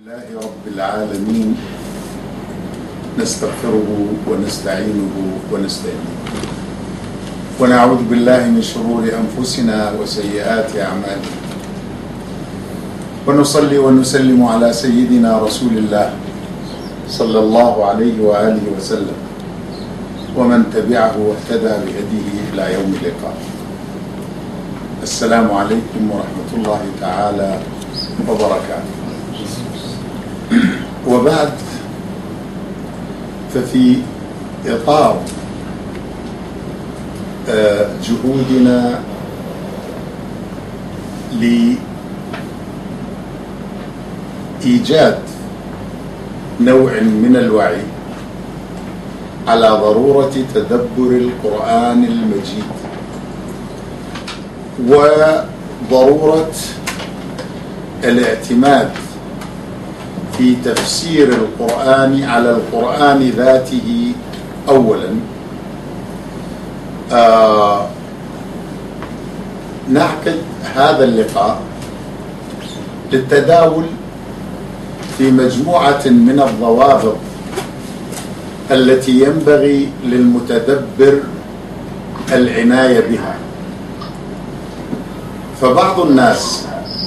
لله رب العالمين، نستغفره ونستعينه ونستهديه ونعوذ بالله من شرور أنفسنا وسيئات أعمالنا، ونصلي ونسلم على سيدنا رسول الله صلى الله عليه وآله وسلم ومن تبعه واهتدى بهديه إلى يوم اللقاء. السلام عليكم ورحمة الله تعالى وبركاته. وبعد، ففي إطار جهودنا لإيجاد نوع من الوعي على ضرورة تدبر القرآن المجيد وضرورة الاعتماد في تفسير القرآن على القرآن ذاته أولا، نعقد هذا اللقاء للتداول في مجموعة من الضوابط التي ينبغي للمتدبر العناية بها. فبعض الناس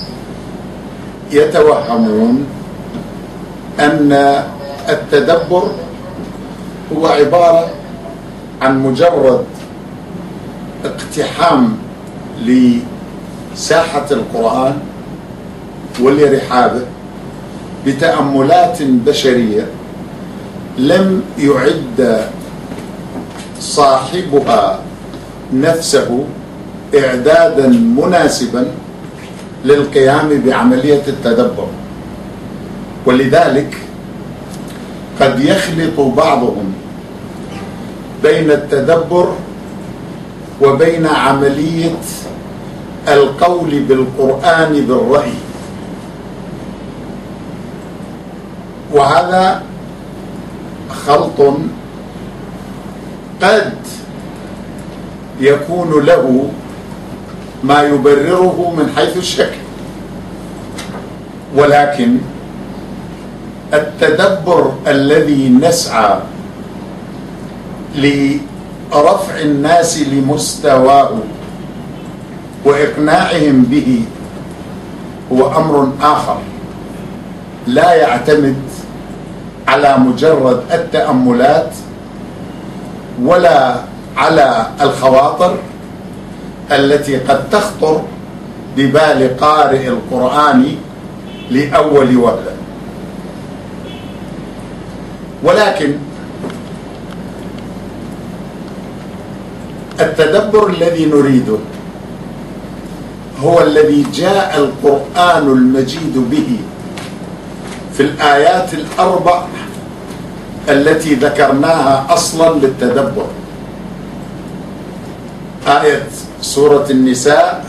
يتوهمون أن التدبر هو عبارة عن مجرد اقتحام لساحة القرآن ولرحابه بتأملات بشرية لم يعد صاحبها نفسه إعدادا مناسبا للقيام بعملية التدبر، ولذلك قد يخلط بعضهم بين التدبر وبين عملية القول بالقرآن بالرأي، وهذا خلط قد يكون له ما يبرره من حيث الشكل، ولكن التدبر الذي نسعى لرفع الناس لمستواه وإقناعهم به هو أمر آخر، لا يعتمد على مجرد التأملات ولا على الخواطر التي قد تخطر ببال قارئ القرآن لأول وهلة. ولكن التدبر الذي نريده هو الذي جاء القرآن المجيد به في الآيات الأربع التي ذكرناها أصلا للتدبر: آية سورة النساء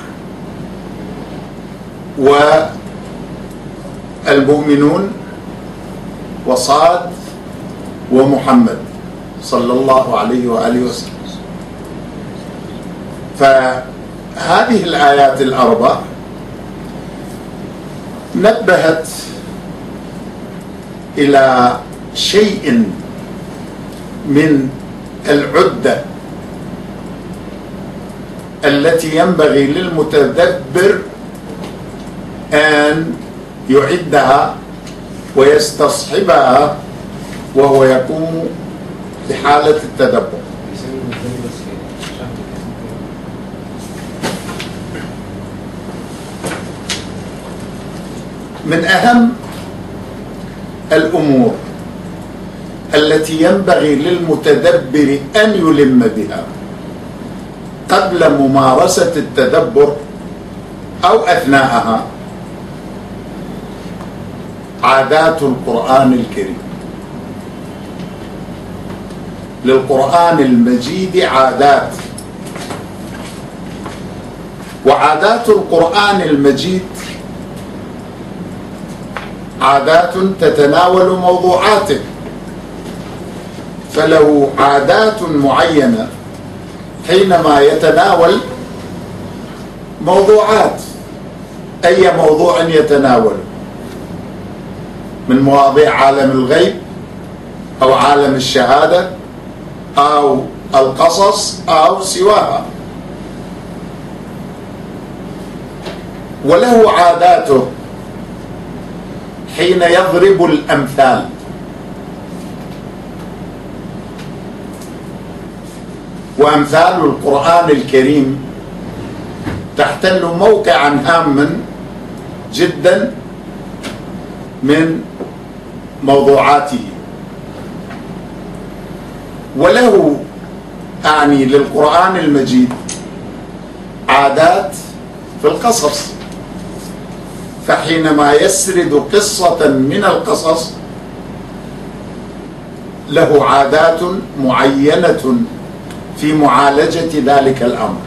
والمؤمنون وصاد ومحمد صلى الله عليه وآله وسلم. فهذه الآيات الأربع نبهت إلى شيء من العدة التي ينبغي للمتدبر أن يعدها ويستصحبها وهو يقوم بحالة التدبر. من أهم الأمور التي ينبغي للمتدبر أن يلم بها قبل ممارسة التدبر أو أثناءها عادات القرآن الكريم. للقرآن المجيد عادات، وعادات القرآن المجيد عادات تتناول موضوعاته، فله عادات معينة حينما يتناول موضوعات، أي موضوع يتناول. من مواضيع عالم الغيب أو عالم الشهادة أو القصص أو سواها. وله عاداته حين يضرب الأمثال. وأمثال القرآن الكريم تحتل موقعا هاما جدا من موضوعاته. وله للقرآن المجيد عادات في القصص، فحينما يسرد قصة من القصص له عادات معينة في معالجة ذلك الأمر،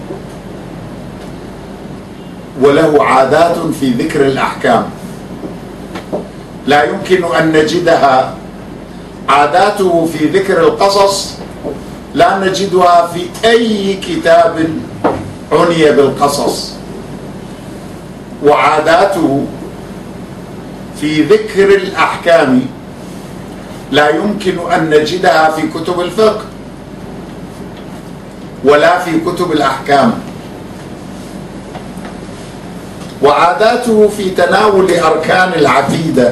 وله عادات في ذكر الأحكام لا يمكن أن نجدها. عاداته في ذكر القصص لا نجدها في أي كتاب عني بالقصص، وعاداته في ذكر الأحكام لا يمكن أن نجدها في كتب الفقه ولا في كتب الأحكام. وعاداته في تناول أركان العقيدة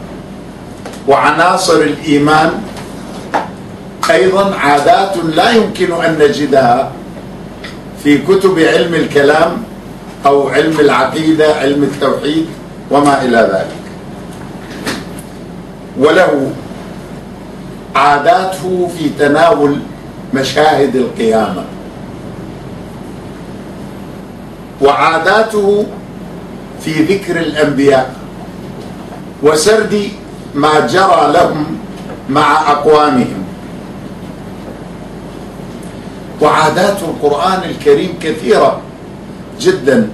وعناصر الإيمان أيضا عادات لا يمكن أن نجدها في كتب علم الكلام أو علم العقيدة، علم التوحيد وما إلى ذلك. وله عاداته في تناول مشاهد القيامة، وعاداته في ذكر الأنبياء وسرد ما جرى لهم مع أقوامهم. وعادات القرآن الكريم كثيرة جدا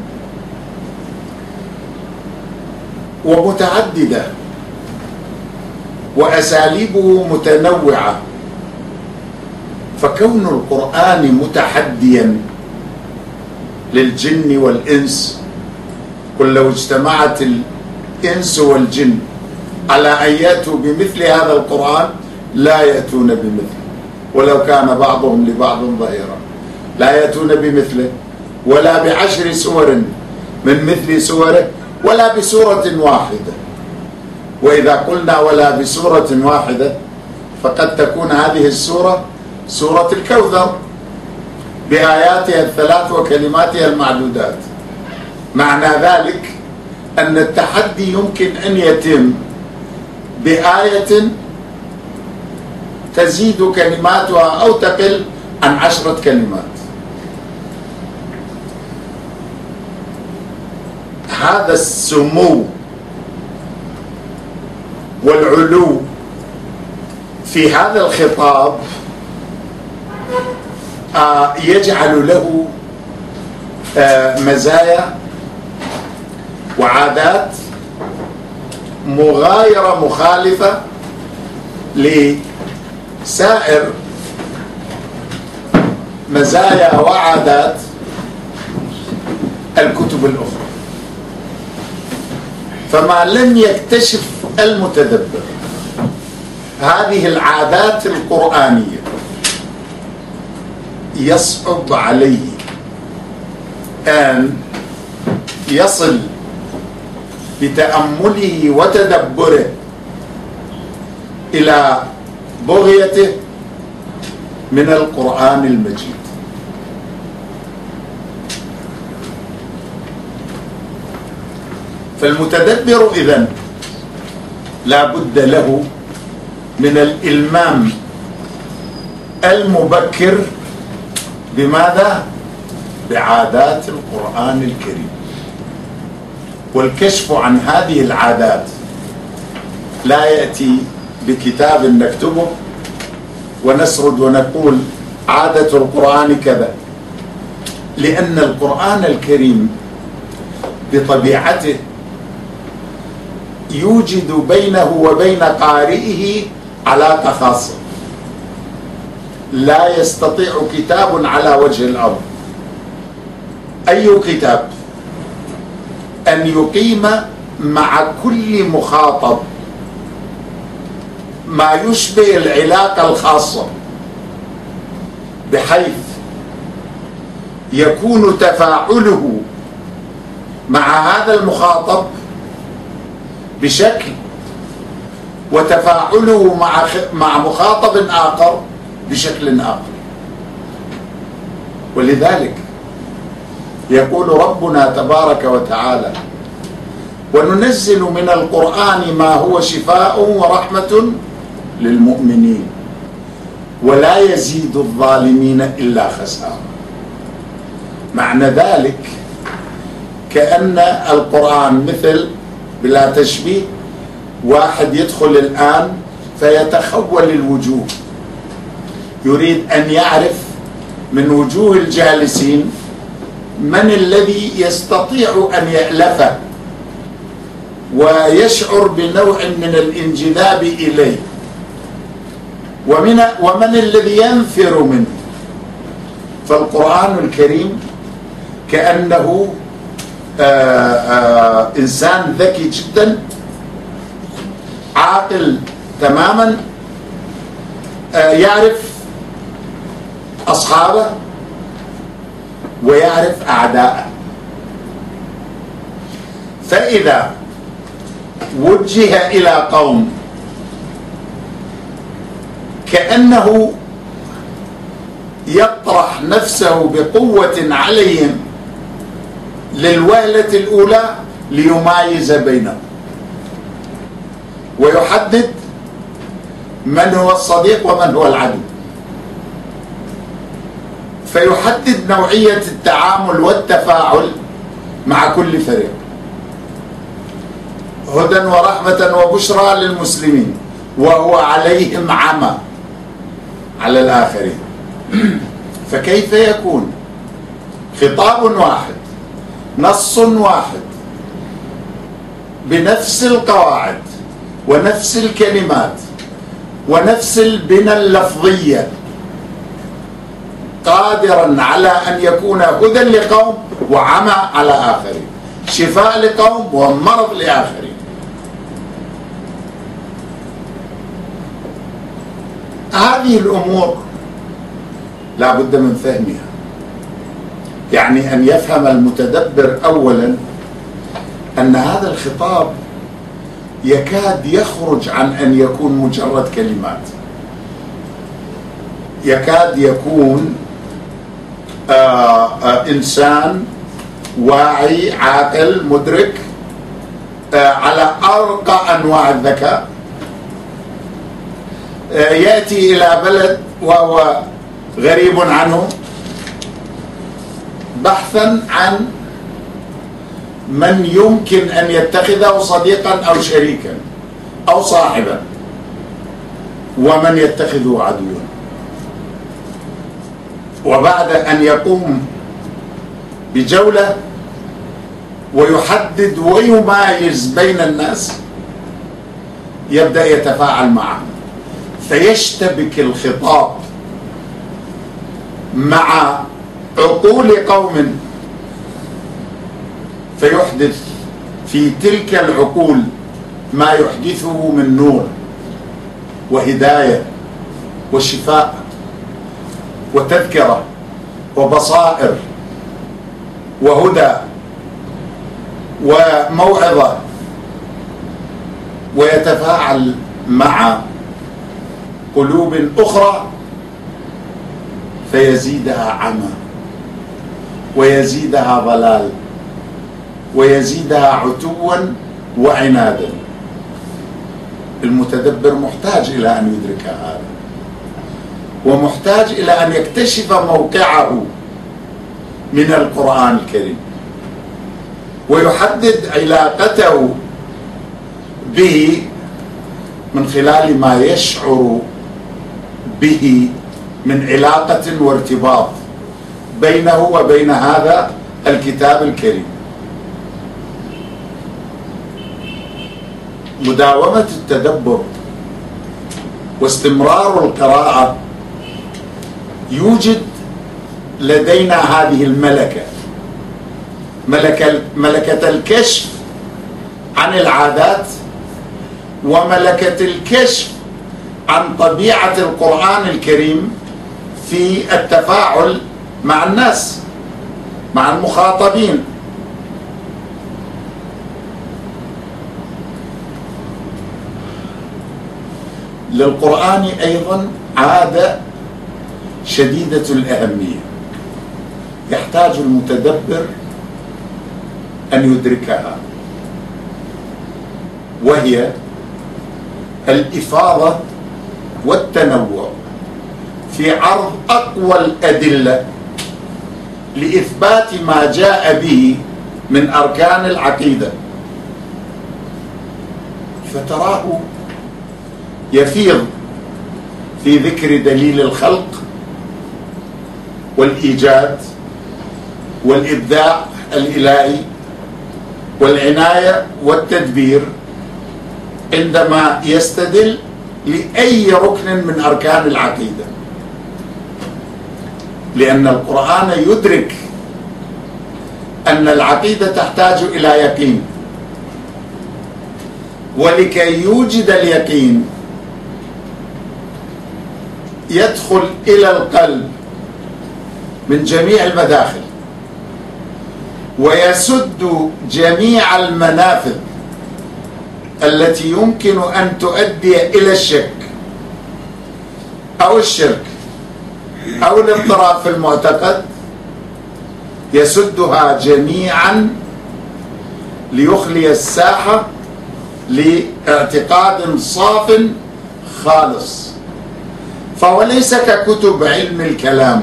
ومتعددة، وأساليبه متنوعة. فكون القرآن متحديا للجن والإنس، قل لو اجتمعت الإنس والجن على أن يأتوا بمثل هذا القرآن لا يأتون بمثله ولو كان بعضهم لبعض ظهيرا، لا يأتون بمثله ولا بعشر سور من مثل سوره ولا بسورة واحدة. وإذا قلنا ولا بسورة واحدة فقد تكون هذه السورة سورة الكوثر بآياتها الثلاث وكلماتها المعدودات. معنى ذلك أن التحدي يمكن أن يتم بآية تزيد كلماتها أو تقل عن 10 كلمات. هذا السمو والعلو في هذا الخطاب يجعل له مزايا وعادات مغايرة مخالفة لسائر مزايا وعادات الكتب الأخرى. فما لم يكتشف المتدبر هذه العادات القرآنية يصعب عليه أن يصل بتأمله وتدبره إلى بغيته من القرآن المجيد. فالمتدبر إذن لا بد له من الإلمام المبكر بماذا؟ بعادات القرآن الكريم، والكشف عن هذه العادات لا يأتي بكتاب نكتبه ونسرد ونقول عادة القرآن كذا، لأن القرآن الكريم بطبيعته يوجد بينه وبين قارئه علاقة خاصة. لا يستطيع كتاب على وجه الأرض، أي كتاب، أن يقيم مع كل مخاطب ما يشبه العلاقة الخاصة، بحيث يكون تفاعله مع هذا المخاطب بشكل، وتفاعله مع مخاطب آخر بشكل آخر. ولذلك يقول ربنا تبارك وتعالى: وننزل من القرآن ما هو شفاء ورحمة للمؤمنين ولا يزيد الظالمين إلا خسارة. معنى ذلك كأن القرآن مثل، بلا تشبيه، واحد يدخل الآن فيتخول الوجوه، يريد أن يعرف من وجوه الجالسين من الذي يستطيع أن يألفه ويشعر بنوع من الانجذاب إليه، ومن الذي ينفر منه. فالقرآن الكريم كأنه إنسان ذكي جدا، عاقل تماما، يعرف أصحابه ويعرف أعداءه. فإذا وجه إلى قوم كأنه يطرح نفسه بقوة عليهم للوهلة الأولى ليمايز بينهم ويحدد من هو الصديق ومن هو العدو، فيحدد نوعية التعامل والتفاعل مع كل فريق. هدى ورحمة وبشرى للمسلمين وهو عليهم عمى على الآخرين. فكيف يكون خطاب واحد، نص واحد، بنفس القواعد ونفس الكلمات ونفس البنى اللفظية، قادرا على أن يكون هدى لقوم وعمى على آخرين، شفاء لقوم ومرض لآخرين؟ هذه الأمور لا بد من فهمها. يعني أن يفهم المتدبر أولا أن هذا الخطاب يكاد يخرج عن أن يكون مجرد كلمات، يكاد يكون إنسان واعي عاقل مدرك على أرقى أنواع الذكاء، يأتي إلى بلد وهو غريب عنه بحثا عن من يمكن أن يتخذه صديقا أو شريكا أو صاحبا، ومن يتخذه عدوا. وبعد أن يقوم بجولة ويحدد ويمايز بين الناس يبدأ يتفاعل معهم، فيشتبك الخطاب مع عقول قوم، فيحدث في تلك العقول ما يحدثه من نور وهداية وشفاء وتذكرة وبصائر وهدى وموعظة، ويتفاعل مع قلوب أخرى فيزيدها عمى ويزيدها ضلال ويزيدها عتوا وعنادا. المتدبر محتاج إلى أن يدرك هذا، ومحتاج إلى أن يكتشف موقعه من القرآن الكريم ويحدد علاقته به من خلال ما يشعر به من علاقة وارتباط بينه وبين هذا الكتاب الكريم. مداومة التدبر واستمرار القراءة يوجد لدينا هذه الملكة، ملكة الكشف عن العادات، وملكة الكشف عن طبيعة القرآن الكريم في التفاعل مع الناس، مع المخاطبين. للقرآن أيضا عادة شديدة الأهمية يحتاج المتدبر أن يدركها، وهي الإفاضة والتنوع في عرض أقوى الأدلة لإثبات ما جاء به من أركان العقيدة، فتراه يفيض في ذكر دليل الخلق والإيجاد والإبداع الإلهي والعناية والتدبير عندما يستدل لأي ركن من أركان العقيدة، لأن القرآن يدرك أن العقيدة تحتاج إلى يقين، ولكي يوجد اليقين يدخل إلى القلب من جميع المداخل ويسد جميع المنافذ التي يمكن أن تؤدي إلى الشك أو الشرك أو الاضطراب في المعتقد، يسدها جميعا ليخلي الساحة لاعتقاد صاف خالص. فهو ليس ككتب علم الكلام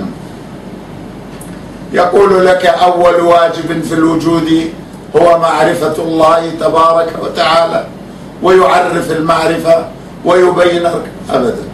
يقول لك أول واجب في الوجود هو معرفة الله تبارك وتعالى ويعرف المعرفة ويبين أبدا،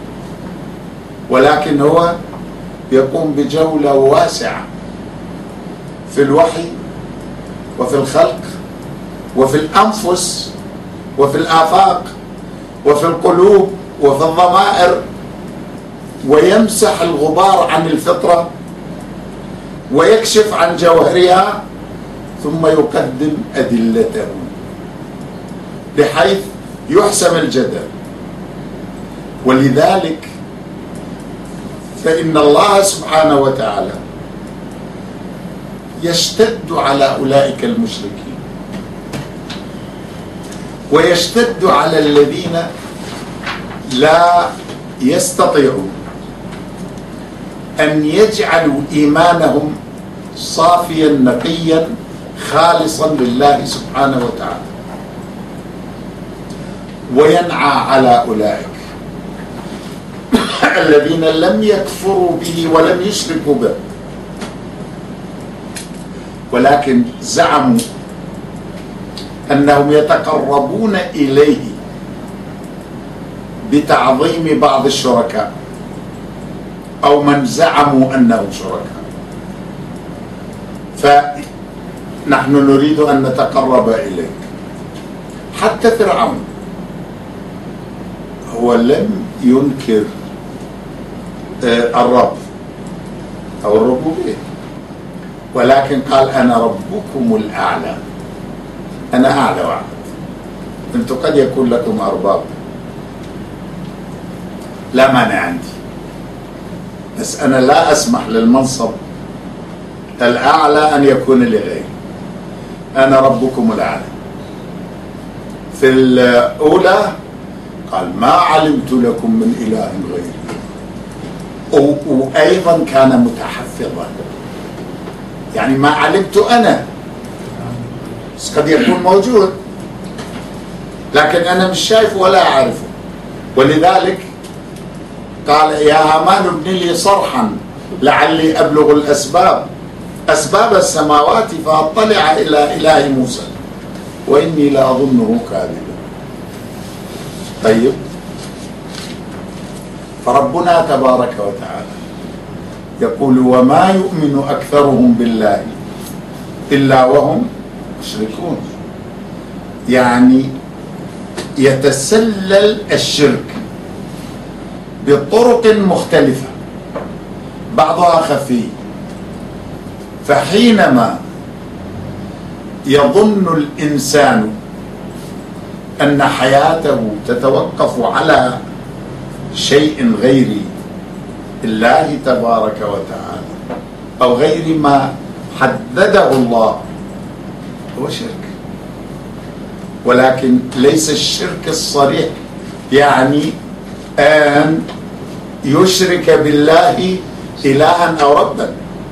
ولكن هو يقوم بجولة واسعة في الوحي وفي الخلق وفي الأنفس وفي الآفاق وفي القلوب وفي الضمائر، ويمسح الغبار عن الفطرة ويكشف عن جوهرها ثم يقدم أدلته بحيث يحسم الجدل. ولذلك فإن الله سبحانه وتعالى يشتد على أولئك المشركين ويشتد على الذين لا يستطيعون أن يجعلوا إيمانهم صافيا نقيا خالصا لله سبحانه وتعالى، وينعى على أولئك الذين لم يكفروا به ولم يشركوا به، ولكن زعموا أنهم يتقربون إليه بتعظيم بعض الشركاء أو من زعموا أنهم شركاء، فنحن نريد أن نتقرب إليك. حتى فرعون هو لم ينكر الرب أو الربوبية، ولكن قال أنا ربكم الأعلى، أنا أعلى واحد، أنتم قد يكون لكم أرباب لا مانع عندي، بس أنا لا أسمح للمنصب الأعلى أن يكون لغيري، أنا ربكم الأعلى. في الأولى قال ما علمت لكم من إله غيري، وأيضا كان متحفظا، يعني ما علمت أنا، بس قد يكون موجود لكن أنا مش شايفه ولا أعرفه. ولذلك قال يا هامان ابن لي صرحا لعلي أبلغ أسباب السماوات فأطلع إلى إله موسى وإني لأظنه كاذبا. طيب، فربنا تبارك وتعالى يقول وما يؤمن أكثرهم بالله إلا وهم مشركون، يعني يتسلل الشرك بطرق مختلفة بعضها خفي، فحينما يظن الإنسان أن حياته تتوقف على شيء غير الله تبارك وتعالى أو غير ما حدده الله هو شرك، ولكن ليس الشرك الصريح يعني أن يشرك بالله إلها أو ربا،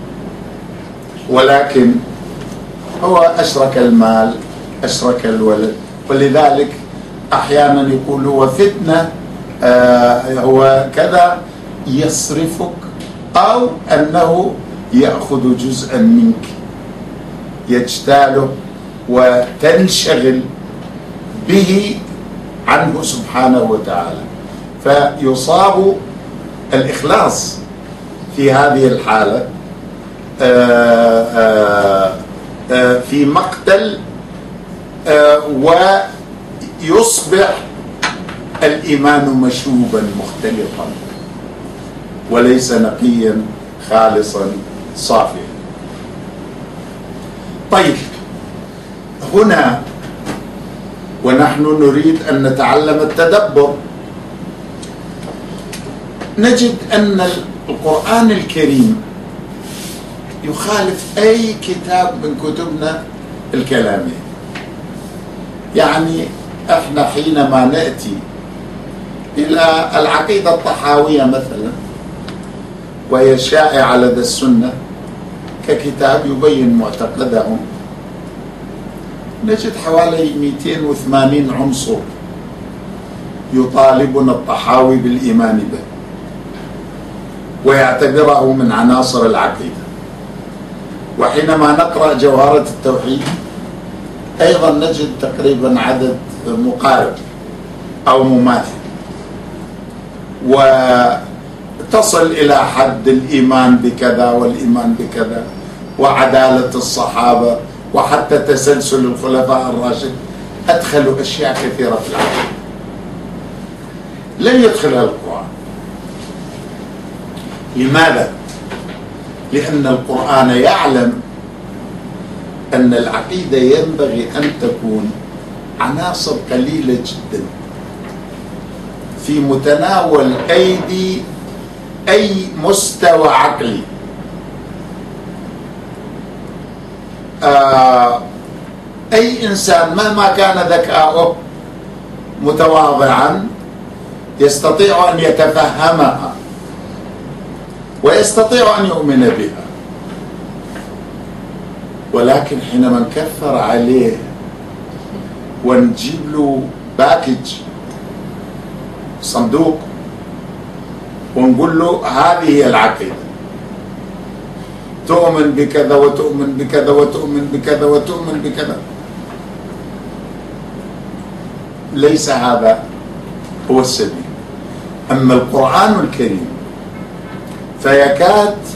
ولكن هو أشرك المال، أشرك الولد. ولذلك أحيانا يقول هو فتنة، هو كذا يصرفك، أو أنه يأخذ جزءا منك يجتاله وتنشغل به عنه سبحانه وتعالى، فيصاب الإخلاص في هذه الحالة في مقتل، ويصبح الإيمان مشوبا مختلطا وليس نقيا خالصا صافيا. طيب، هنا ونحن نريد أن نتعلم التدبر نجد أن القرآن الكريم يخالف أي كتاب من كتبنا الكلامية. يعني احنا حينما نأتي إلى العقيدة الطحاوية مثلا، وهي شائعة لدى السنة ككتاب يبين معتقدهم، نجد حوالي 280 عنصر يطالبنا الطحاوي بالإيمان به ويعتبره من عناصر العقيدة. وحينما نقرأ جوهرة التوحيد أيضا نجد تقريبا عدد مقارب أو مماثل، وتصل إلى حد الإيمان بكذا والإيمان بكذا وعدالة الصحابة وحتى تسلسل الخلفاء الراشد. أدخلوا أشياء كثيرة في العقيدة لم يدخلها القرآن. لماذا؟ لأن القرآن يعلم أن العقيدة ينبغي أن تكون عناصر قليلة جدا في متناول أيدي أي مستوى عقلي. أي إنسان مهما كان ذكاؤه متواضعا يستطيع أن يتفهمها ويستطيع أن يؤمن بها، ولكن حينما نكثر عليه ونجيب له باكج صندوق ونقول له هذه هي العقيدة، تؤمن بكذا وتؤمن بكذا وتؤمن بكذا وتؤمن بكذا، ليس هذا هو السبيل. أما القرآن الكريم فيكاد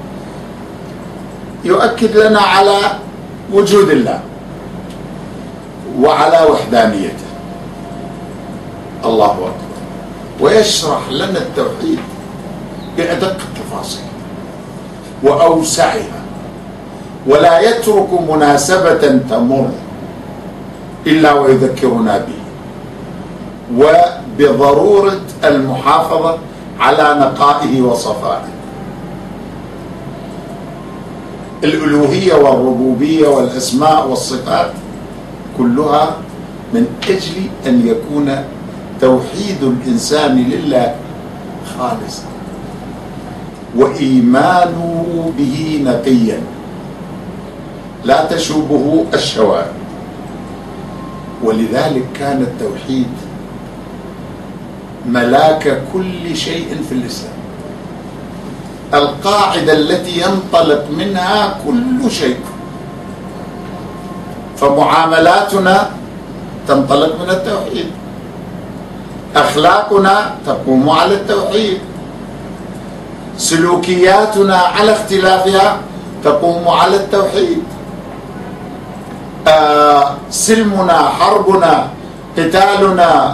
يؤكد لنا على وجود الله وعلى وحدانيته، الله أكبر، ويشرح لنا التوحيد بأدق التفاصيل وأوسعها، ولا يترك مناسبة تمر إلا ويذكرنا به، وبضرورة المحافظة على نقائه وصفائه. الألوهية والربوبية والأسماء والصفات كلها من أجل أن يكون توحيد الإنسان لله خالصا وإيمانه به نقيا لا تشوبه الشوائب. ولذلك كان التوحيد ملاك كل شيء في الإسلام، القاعدة التي ينطلق منها كل شيء. فمعاملاتنا تنطلق من التوحيد، أخلاقنا تقوم على التوحيد، سلوكياتنا على اختلافها تقوم على التوحيد، سلمنا، حربنا، قتالنا،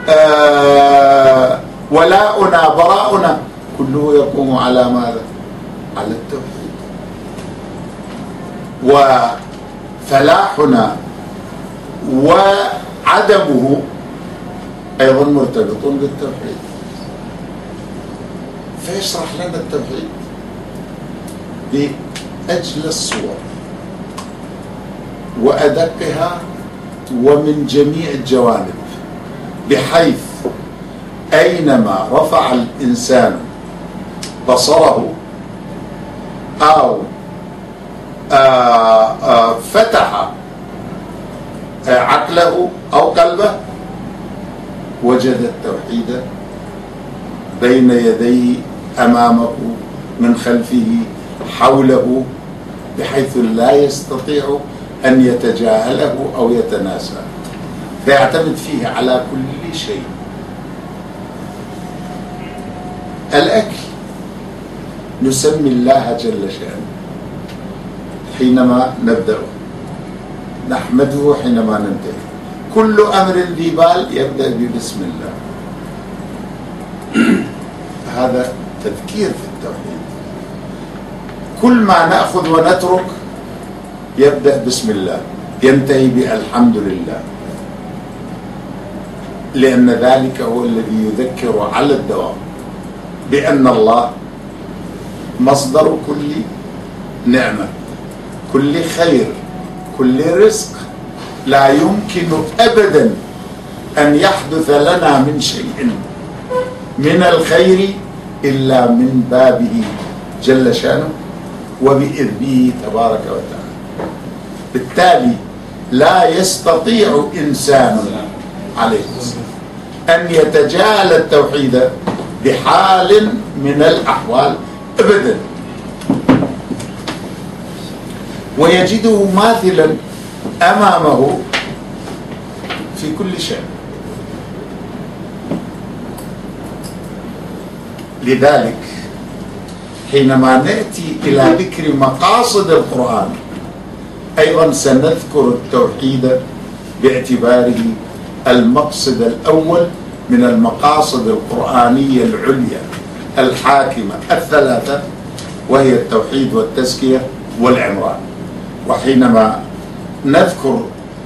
ولاؤنا، براؤنا، كله يقوم على ماذا؟ على التوحيد. وفلاحنا وعدمه أيضا مرتبط بالتوحيد. فيشرح لنا التوحيد بأجل الصور وأدقها ومن جميع الجوانب، بحيث أينما رفع الإنسان بصره أو فتح عقله أو قلبه وجد التوحيد بين يديه، أمامه، من خلفه، حوله، بحيث لا يستطيع أن يتجاهله أو يتناساه، فيعتمد فيه على كل شيء. الأكل نسمي الله جل شأنه حينما نبدأ، نحمده حينما ننتهي. كل أمر ذي بال يبدأ ببسم الله. هذا تذكير في التوحيد. كل ما نأخذ ونترك يبدأ بسم الله، ينتهي بالحمد لله، لأن ذلك هو الذي يذكر على الدوام بأن الله مصدر كل نعمة، كل خير، كل رزق. لا يمكن أبدا أن يحدث لنا من شيء من الخير إلا من بابه جل شأنه وبإذنه تبارك وتعالى. بالتالي لا يستطيع إنسان عليه أن يتجاهل التوحيد بحال من الأحوال أبدا، ويجده ماثلا أمامه في كل شيء. لذلك حينما نأتي إلى ذكر مقاصد القرآن أيضا سنذكر التوحيد باعتباره المقصد الأول من المقاصد القرآنية العليا الحاكمة الثلاثة، وهي التوحيد والتزكية والعمران. وحينما نذكر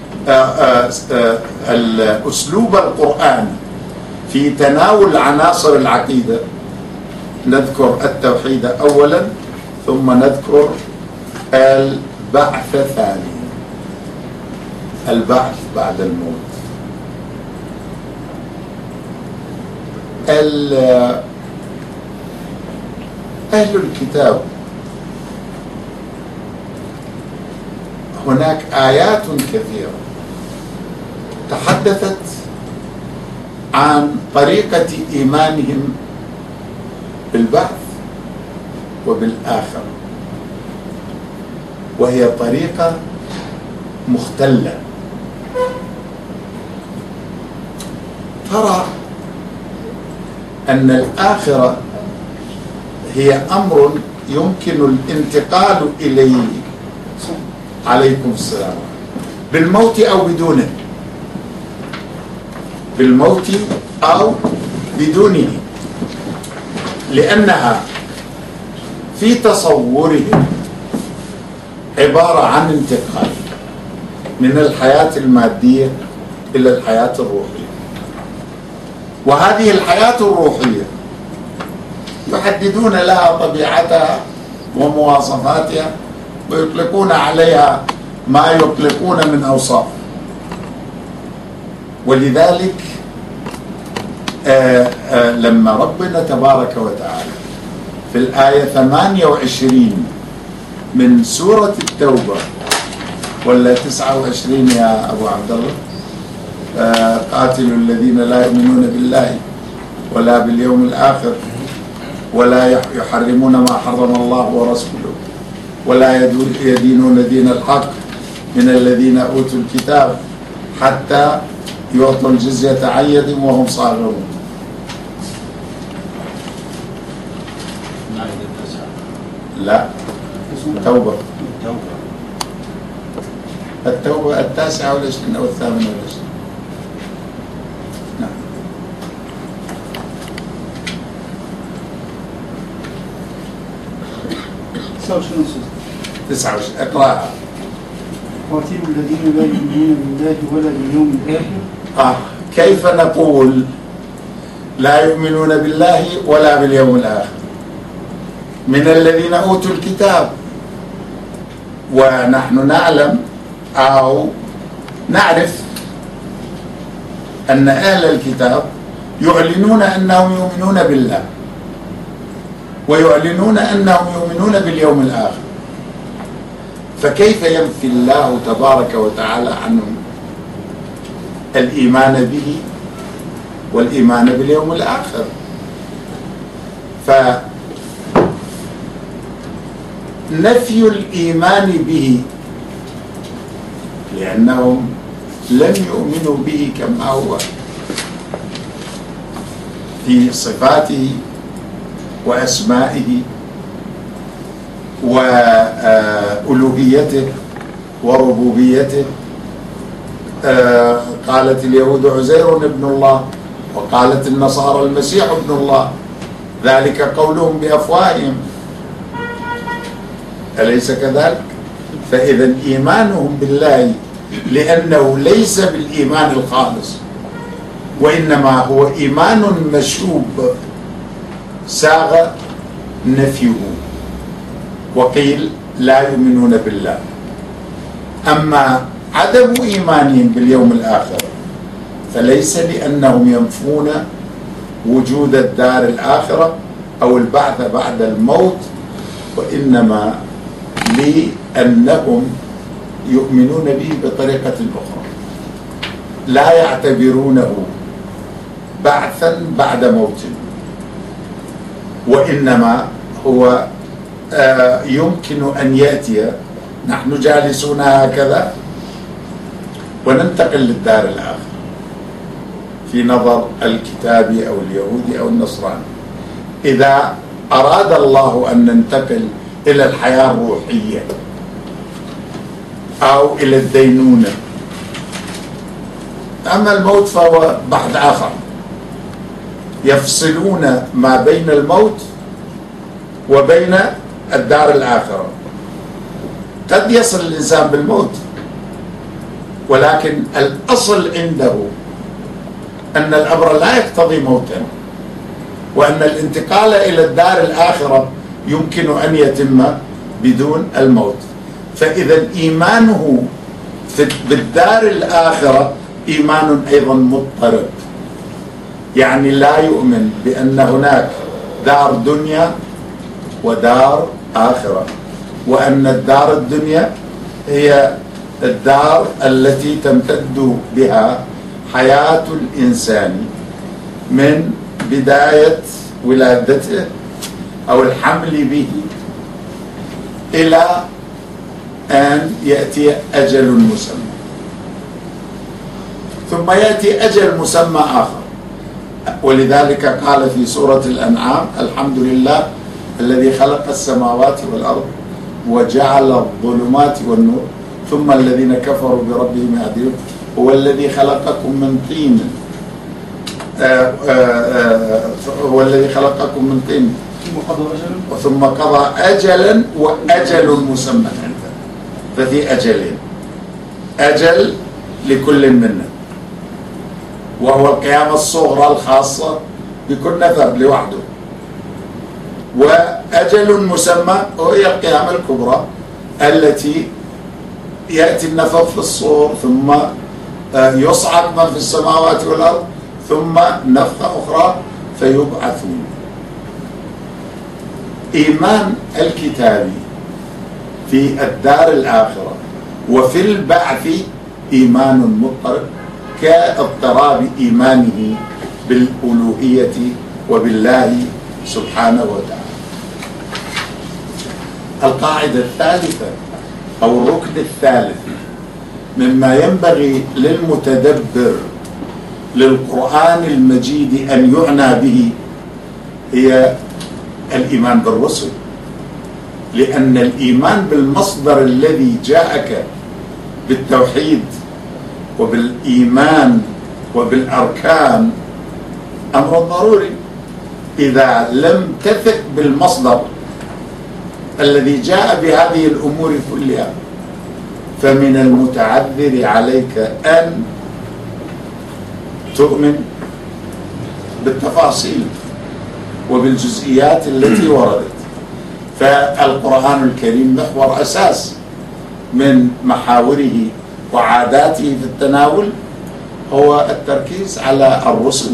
الأسلوب القرآني في تناول عناصر العقيدة، نذكر التوحيد أولا ثم نذكر البعث ثانيا، البعث بعد الموت. أهل الكتاب هناك آيات كثيرة تحدثت عن طريقة إيمانهم بالبعث وبالآخرة، وهي طريقة مختلة. ترى أن الآخرة هي أمر يمكن الانتقال إليه، عليكم السلام، بالموت أو بدونه، بالموت أو بدونه، لأنها في تصورهم عبارة عن انتقال من الحياة المادية إلى الحياة الروحية. وهذه الحياة الروحية يحددون لها طبيعتها ومواصفاتها ويطلقون عليها ما يطلقون من أوصاف. ولذلك لما ربنا تبارك وتعالى في الآية 28 من سورة التوبة، ولا 29 يا أبو عبد الله، قاتلوا الذين لا يؤمنون بالله ولا باليوم الآخر ولا يحرمون ما حرم الله ورسوله ولا يدينون دين الحق من الذين أوتوا الكتاب حتى يعطوا الجزية عن يد وهم صاغرون. لا، التوبة، التوبة 29 أو 28. نعم. 29 اقرأها. قاتلوا الذين لا يؤمنون بالله ولا باليوم الآخر. كيف نقول لا يؤمنون بالله ولا باليوم الآخر؟ من الذين أوتوا الكتاب. ونحن نعلم أو نعرف أن أهل الكتاب يعلنون أنهم يؤمنون بالله، ويعلنون أنهم يؤمنون باليوم الآخر، فكيف ينفي الله تبارك وتعالى عنهم الإيمان به والإيمان باليوم الآخر؟ فنفي الإيمان به لأنهم لم يؤمنوا به كما هو في صفاته وأسمائه وألوهيته وربوبيته. قالت اليهود عزير ابن الله، وقالت النصارى المسيح ابن الله، ذلك قولهم بأفواههم، أليس كذلك؟ فإذا إيمانهم بالله لأنه ليس بالإيمان الخالص، وإنما هو إيمان مشوب ساغ نفيه، وقيل لا يؤمنون بالله. أما عدم إيمانهم باليوم الآخر فليس لأنهم ينفون وجود الدار الآخرة أو البعث بعد الموت، وإنما لأنهم يؤمنون به بطريقة أخرى، لا يعتبرونه بعثا بعد موت، وإنما هو يمكن أن يأتي نحن جالسون هكذا وننتقل للدار الآخرة في نظر الكتاب أو اليهودي أو النصراني. إذا أراد الله أن ننتقل إلى الحياة الروحية أو إلى الدينونة، أما الموت فهو بحث آخر، يفصلون ما بين الموت وبين الدار الآخرة. قد يصل الإنسان بالموت، ولكن الأصل عنده أن الأمر لا يقتضي موتا، وأن الانتقال إلى الدار الآخرة يمكن أن يتم بدون الموت. فإذا إيمانه بالدار الآخرة إيمان أيضا مضطرب، يعني لا يؤمن بأن هناك دار دنيا ودار آخرة، وأن الدار الدنيا هي الدار التي تمتد بها حياة الإنسان من بداية ولادته أو الحمل به إلى أن يأتي أجل مسمى، ثم يأتي أجل مسمى آخر. ولذلك قال في سورة الأنعام: الحمد لله الذي خلق السماوات والأرض وجعل الظلمات والنور ثم الذين كفروا بربهم يعدلون هو الذي خلقكم من طين هو الذي خلقكم من طين ثم قضى أجلا وأجل مسمى عنده. ففي أجلين، أجل لكل منا وهو القيامة الصغرى الخاصة بكل نفر لوحده، وأجل مسمى وهي القيامة الكبرى التي يأتي النفخ في الصور ثم يصعد من في السماوات والأرض ثم نفخة أخرى فيبعثون. إيمان الكتاب في الدار الآخرة وفي البعث إيمان مضطرب كاضطراب إيمانه بالألوهية وبالله سبحانه وتعالى. القاعدة الثالثة أو الركن الثالث مما ينبغي للمتدبر للقرآن المجيد أن يعنى به هي الإيمان بالرسل، لأن الإيمان بالمصدر الذي جاءك بالتوحيد وبالإيمان وبالأركان أمر ضروري. إذا لم تثق بالمصدر الذي جاء بهذه الأمور كلها فمن المتعذر عليك أن تؤمن بالتفاصيل وبالجزئيات التي وردت. فالقرآن الكريم محور أساس من محاوره وعاداته في التناول هو التركيز على الرسل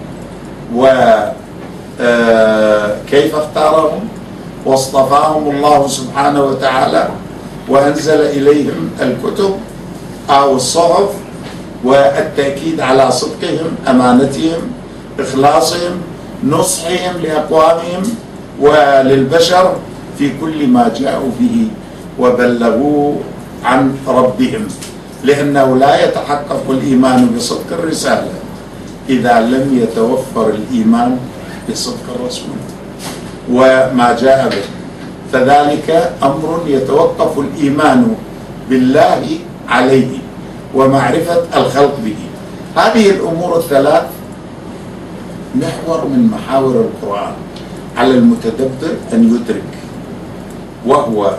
وكيف اختارهم واصطفاهم الله سبحانه وتعالى وأنزل إليهم الكتب أو الصحف، والتأكيد على صدقهم، أمانتهم، إخلاصهم، نصحهم لأقوامهم وللبشر في كل ما جاءوا به وبلغوا عن ربهم، لأنه لا يتحقق الإيمان بصدق الرسالة إذا لم يتوفر الإيمان بصدق الرسول وما جاء به، فذلك أمر يتوقف الإيمان بالله عليه ومعرفة الخلق به. هذه الأمور الثلاث محور من محاور القرآن على المتدبر أن يدرك، وهو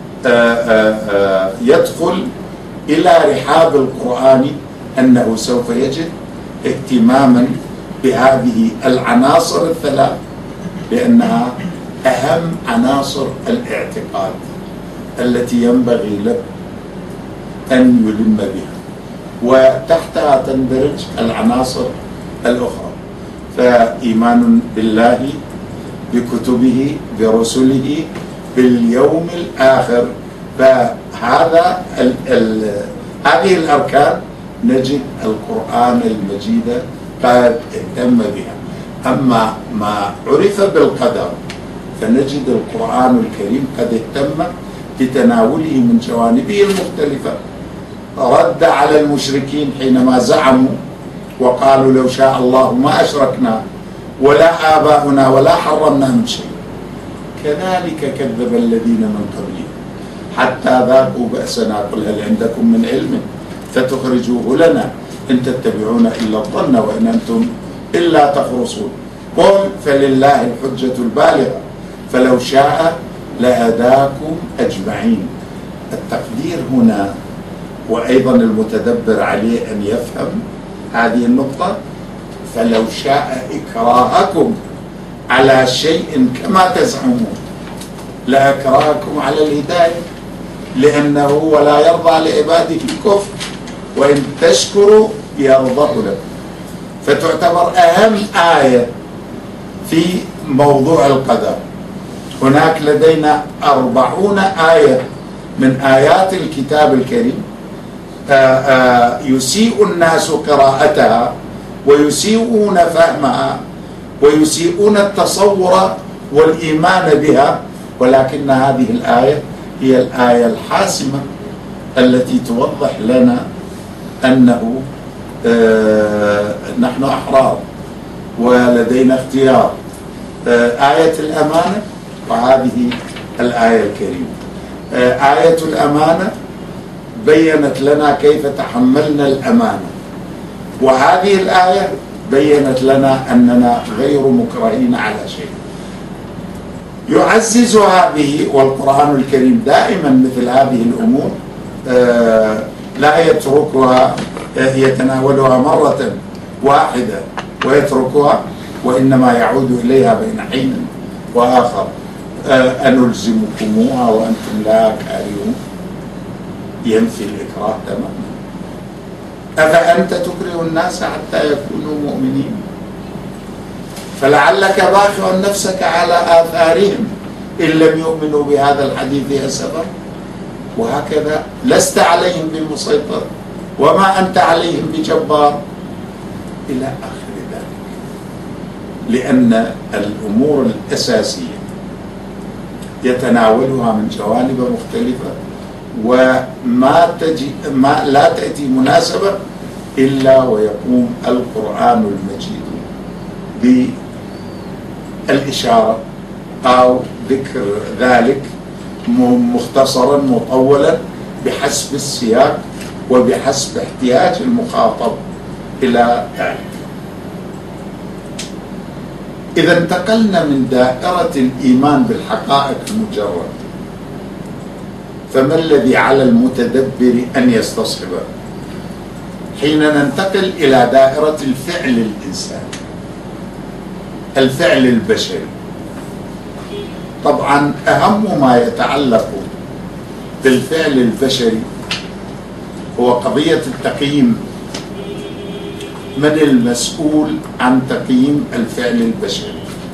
يدخل إلى رحاب القرآن أنه سوف يجد اهتماما بهذه العناصر الثلاث، لأنها أهم عناصر الاعتقاد التي ينبغي له أن يلم بها، وتحتها تندرج العناصر الأخرى، فإيمان بالله، بكتبه، برسله، باليوم الآخر، فهذا هذه الأركان نجد القرآن المجيد قد اهتم بها. أما ما عرف بالقدر فنجد القرآن الكريم قد اهتم بتناوله من جوانبه المختلفة، رد على المشركين حينما زعموا وقالوا لو شاء الله ما أشركنا ولا آباؤنا ولا حرمنا من شيء، كذلك كذب الذين من قبلهم حتى ذاقوا بأسنا قل هل عندكم من علم فتخرجوه لنا إن تتبعون إلا الظن وإن أنتم إلا تخرصون، قل فلله الحجة البالغة فلو شاء لهداكم أجمعين. التقدير هنا وأيضا المتدبر عليه أن يفهم هذه النقطة، فلو شاء إكراهكم على شيء كما تزعمون لأكرهكم على الهداية، لأنه ولا يرضى لعباده الكفر وإن تشكروا يرضه لكم. فتعتبر أهم آية في موضوع القدر. هناك لدينا 40 آية من آيات الكتاب الكريم يسيء الناس قراءتها ويسيئون فهمها ويسيئون التصور والإيمان بها، ولكن هذه الآية هي الآية الحاسمة التي توضح لنا أنه نحن أحرار ولدينا اختيار. آية الأمانة وهذه الآية الكريمة. آية الأمانة بيّنت لنا كيف تحملنا الأمانة، وهذه الآية بيّنت لنا أننا غير مكرهين على شيء. يعزز هذه، والقرآن الكريم دائما مثل هذه الأمور لا يتركها يتناولها مرة واحدة ويتركها، وإنما يعود إليها بين حين وآخر. أنلزمكموها وأنتم لا كارهون، ينفي الإكراه تماما. أفأنت تكره الناس حتى يكونوا مؤمنين؟ فلعلك باخع نفسك على آثارهم إن لم يؤمنوا بهذا الحديث أسفا، وهكذا لست عليهم بمسيطر وما أنت عليهم بجبار إلى آخر ذلك. لأن الأمور الأساسية يتناولها من جوانب مختلفة، وما لا تأتي مناسبة إلا ويقوم القرآن المجيد بالإشارة أو ذكر ذلك مختصرا مطولا بحسب السياق وبحسب احتياج المخاطب إلى ذلك. إذا انتقلنا من دائرة الإيمان بالحقائق المجردة، فما الذي على المتدبر أن يستصحبه حين ننتقل إلى دائرة الفعل الإنساني، الفعل البشري؟ طبعا أهم ما يتعلق بالفعل البشري هو قضية التقييم. من المسؤول عن تقييم الفعل البشري؟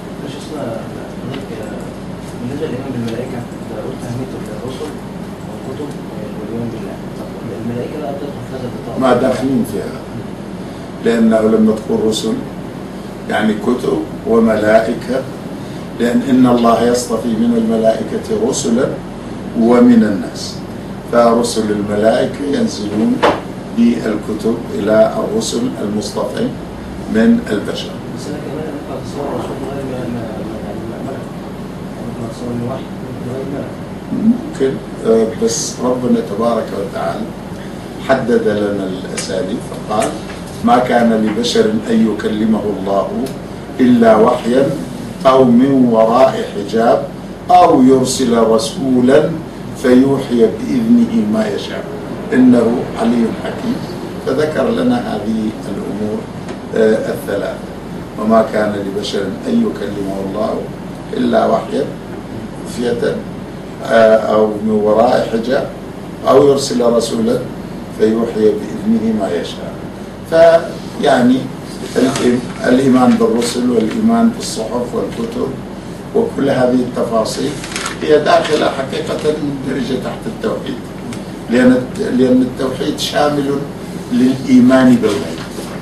بالنسبة للإيمان بالملائكة قلت أهميته للرسل والكتب والإيمان بالله. الملائكة بقى بتدخل في هذا الإطار؟ ما داخلين فيها، لأنه لما تقول رسل يعني كتب وملائكة، لأن إن الله يصطفي من الملائكة رسلا ومن الناس، فرسل الملائكة ينزلون بالكتب إلى الرسل المصطفين من البشر. بس أنا كمان أنقى تصور رسول غير ملك، أنقى تصور من واحد غير ملك ممكن، بس ربنا تبارك وتعالى حدد لنا الأساليب فقال ما كان لبشر أن يكلمه الله إلا وحيا أو من وراء حجاب أو يرسل رسولا فيوحي بإذنه ما يشاء إنه علي حكيم. فذكر لنا هذه الأمور الثلاثة: وما كان لبشر أن يكلمه الله إلا وحيا خفية أو من وراء حجاب أو يرسل رسولا فيوحي بإذنه ما يشاء. فيعني الإيمان بالرسل والإيمان بالصحف والكتب وكل هذه التفاصيل هي داخلة حقيقة مندرجة تحت التوحيد، لأن التوحيد شامل للإيمان بالغيب.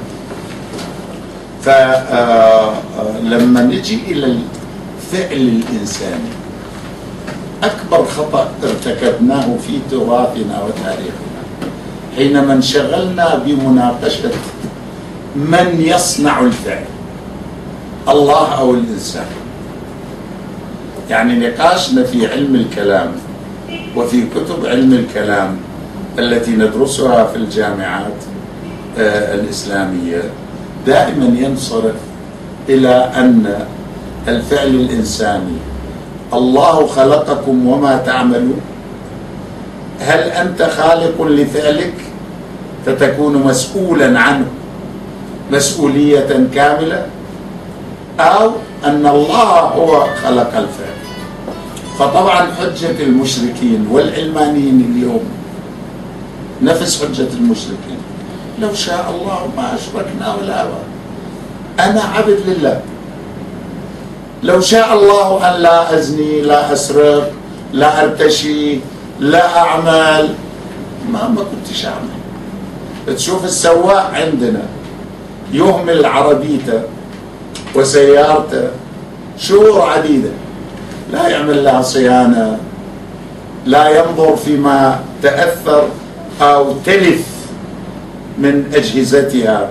فلما نجي إلى الفعل الإنساني، أكبر خطأ ارتكبناه في تراثنا وتاريخنا حينما انشغلنا بمناقشة من يصنع الفعل، الله أو الإنسان. يعني نقاشنا في علم الكلام وفي كتب علم الكلام التي ندرسها في الجامعات الإسلامية دائما ينصرف إلى أن الفعل الإنساني الله خلقكم وما تعملون. هل أنت خالق لفعلك فتكون مسؤولا عنه مسؤولية كاملة، أو أن الله هو خلق الفعل؟ فطبعا حجة المشركين والعلمانيين اليوم نفس حجة المشركين: لو شاء الله ما أشركنا ولا أبا، أنا عبد لله، لو شاء الله أن لا أزني لا أسرق لا أرتشي لا أعمل ما كنتش أعمل. تشوف السواق عندنا يهمل عربيته وسيارته شهور عديدة، لا يعمل لها صيانة، لا ينظر فيما تأثر أو تلف من أجهزتها.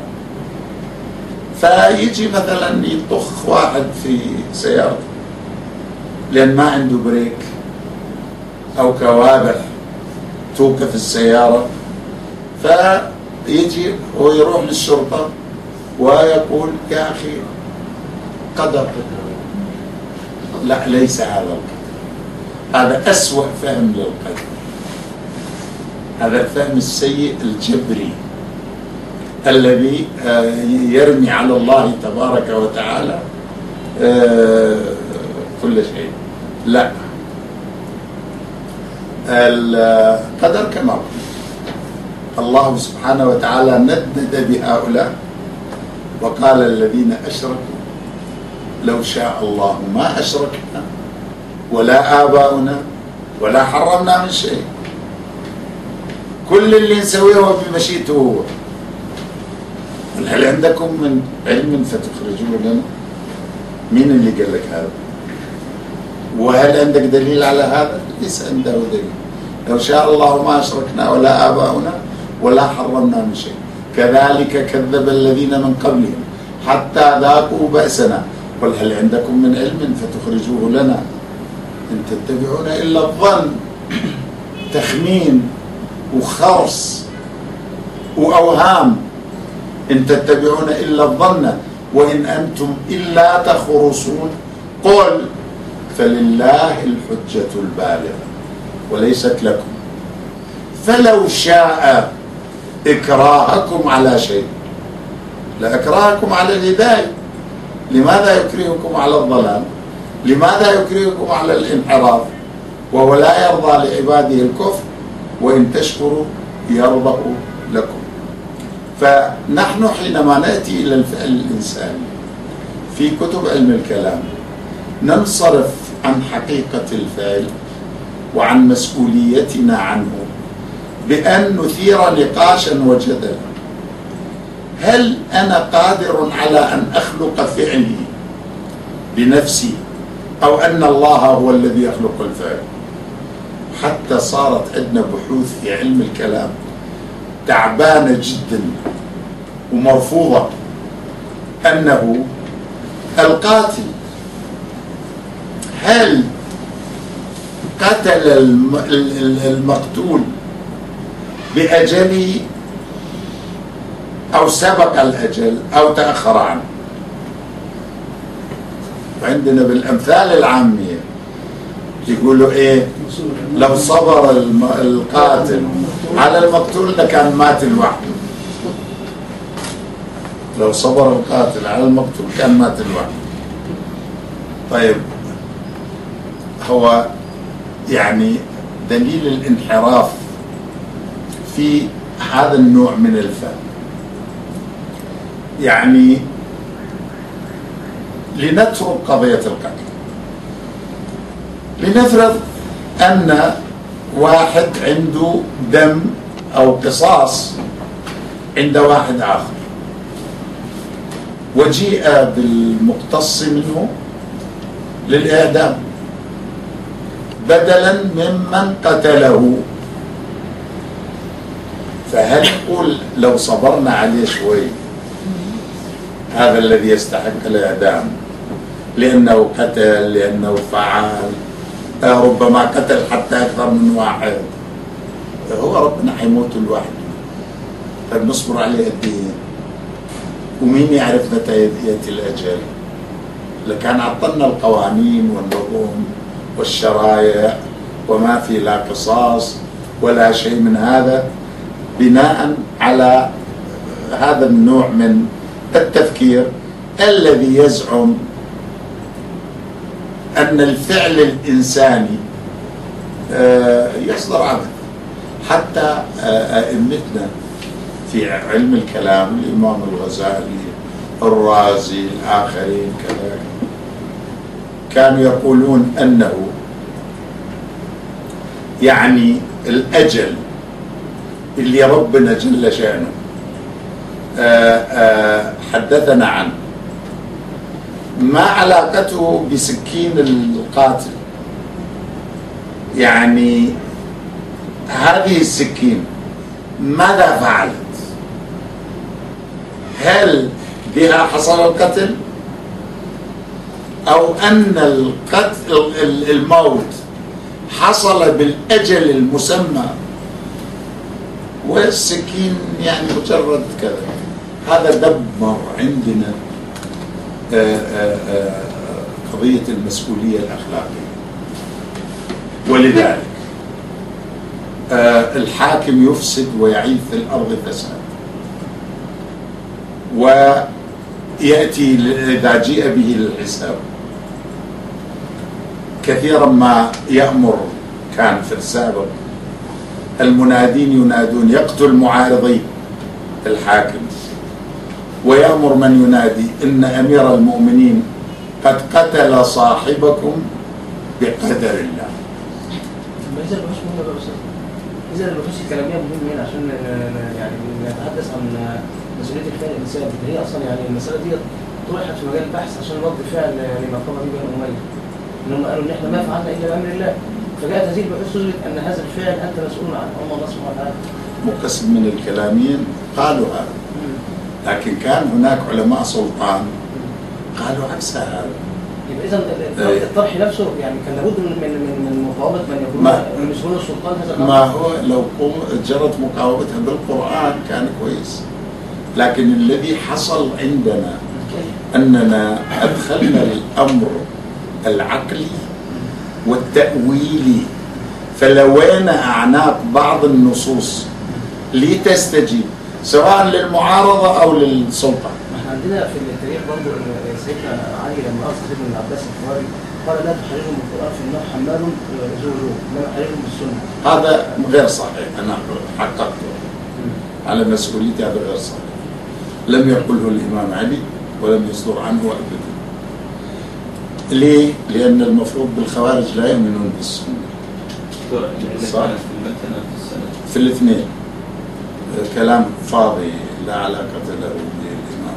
فيجي مثلا يطخ واحد في سيارته لأن ما عنده بريك أو كوابح توقف السيارة، فيجي ويروح للشرطة ويقول: يا أخي قدر. لا، ليس هذا القدر، هذا أسوأ فهم للقدر، هذا الفهم السيء الجبري الذي يرمي على الله تبارك وتعالى كل شيء. لا، القدر كما الله سبحانه وتعالى ندد بهؤلاء وقال: الذين أشركوا لو شاء الله ما أشركنا ولا آباؤنا ولا حرمنا من شيء، كل اللي نسويه هو بمشيئته هو. هل عندكم من علم فتخرجوه لنا؟ مين اللي قال لك هذا؟ وهل عندك دليل على هذا؟ ليس عنده دليل. لو شاء الله ما أشركنا ولا آباؤنا ولا حرمنا من شيء، كذلك كذب الذين من قبلهم حتى ذاقوا بأسنا، قل هل عندكم من علم فتخرجوه لنا؟ إن تتبعون إلا الظن، تخمين وخرص وأوهام. إن تتبعون إلا الظن وإن أنتم إلا تخرصون. قل فلله الحجة البالغة وليست لكم، فلو شاء إكراهكم على شيء لأكرهكم على الهداية. لماذا يكرهكم على الضلال؟ لماذا يكرهكم على الانحراف وهو لا يرضى لعباده الكفر وإن تشكروا يرضى لكم. فنحن حينما نأتي إلى الفعل الإنساني في كتب علم الكلام ننصرف عن حقيقة الفعل وعن مسؤوليتنا عنه بأن نثير نقاشا وجدلا. هل أنا قادر على أن أخلق فعلي بنفسي أو أن الله هو الذي يخلق الفعل؟ حتى صارت عندنا بحوث في علم الكلام تعبانة جدا ومرفوضة، أنه القاتل هل قتل المقتول بأجله أو سبق الأجل أو تأخر عنه؟ وعندنا بالأمثال العامية يقولوا إيه؟ لو صبر القاتل على المقتول لكان مات لوحده. لو صبر القاتل على المقتول كان مات لوحده. طيب هو يعني دليل الانحراف في هذا النوع من الفهم. يعني لنترك قضية القتل، لنفرض أن واحد عنده دم أو قصاص عند واحد آخر وجيء بالمقتص منه للإعدام بدلا ممن قتله، فهل نقول لو صبرنا عليه شوي هذا الذي يستحق الإعدام لأنه قتل، لأنه فعل، ربما قتل حتى أكثر من واحد، هو ربنا حيموت لوحده، طيب نصبر عليه قد إيه؟ ومين يعرف متى يأتي الأجل؟ لكان عطلنا القوانين والنظم والشرائع وما في لا قصاص ولا شيء من هذا بناء على هذا النوع من التفكير الذي يزعم أن الفعل الإنساني يصدر عبث. حتى أئمتنا في علم الكلام الإمام الغزالي، الرازي، الآخرين كذلك كانوا يقولون أنه يعني الأجل اللي ربنا جل شأنه حدثنا عنه ما علاقته بسكين القاتل. يعني هذه السكين ماذا فعلت؟ هل بها حصل القتل أو أن القتل الموت حصل بالأجل المسمى والسكين يعني مجرد كذا؟ هذا دمر عندنا قضية المسؤولية الأخلاقية. ولذلك الحاكم يفسد ويعيث في الأرض فساد، ويأتي إذا جيء به للحساب كثيرا ما يأمر، كان في السابق المنادين ينادون يقتل معارضي الحاكم، ويأمر من ينادي إن أمير المؤمنين قد قتل صاحبكم بقدر الله. إذا البحوث مهمة بقى أستاذ، إذا البحوث الكلامية مهمة هنا عشان يعني نتحدث عن مسؤولية الفعل الإنساني، هي أصلا يعني المسألة دي طرحت في مجال البحث عشان رد فعل يعني ما قام به بني أمية، إن هم قالوا إن إحنا ما فعلنا إلا بأمر الله، فجاءت هذه البحوث تثبت أن هذا الفعل أنت مسؤول عنه الله سبحانه وتعالى. مقسم من الكلاميين قالوا هذا، لكن كان هناك علماء سلطان قالوا عكس هذا. يبقى إذا الطرح نفسه يعني كان لابد من مقاومة من يكون مسؤول السلطان هذا الأمر. ما هو لو جرت مقاومتها بالقرآن كان كويس، لكن الذي حصل عندنا أننا أدخلنا الأمر العقلي والتأويلي، فلوينا أعناق بعض النصوص لتستجيب سواء للمعارضة أو للسلطة. احنا عندنا في التاريخ برضه ان سيدنا علي لما ارسل سيدنا ابن عباس الحواري قال لا تحرجهم بالقران فانه حمال زوجوه، انما حرجهم بالسنه. هذا غير صحيح، انا حققته على مسؤوليتي، هذا غير صحيح. لم يقله الامام علي ولم يصدر عنه ابدا. ليه؟ لان المفروض بالخوارج لا يؤمنون بالسنه. صح؟ في الاثنين كلام فاضي لا علاقة له بالإمام،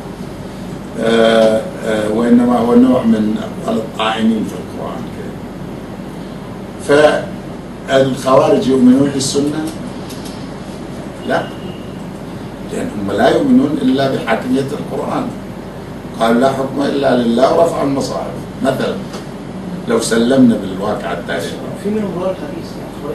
وإنما هو نوع من الطاعنين في القرآن الكريم. فالخوارج يؤمنون بالسنة؟ لا، لأنهم لا يؤمنون إلا بحاكمية القرآن. قالوا لا حكم إلا لله ورفعوا المصاحف مثلا، لو سلمنا بالواقع التاريخي. في منهم رواه الحديث،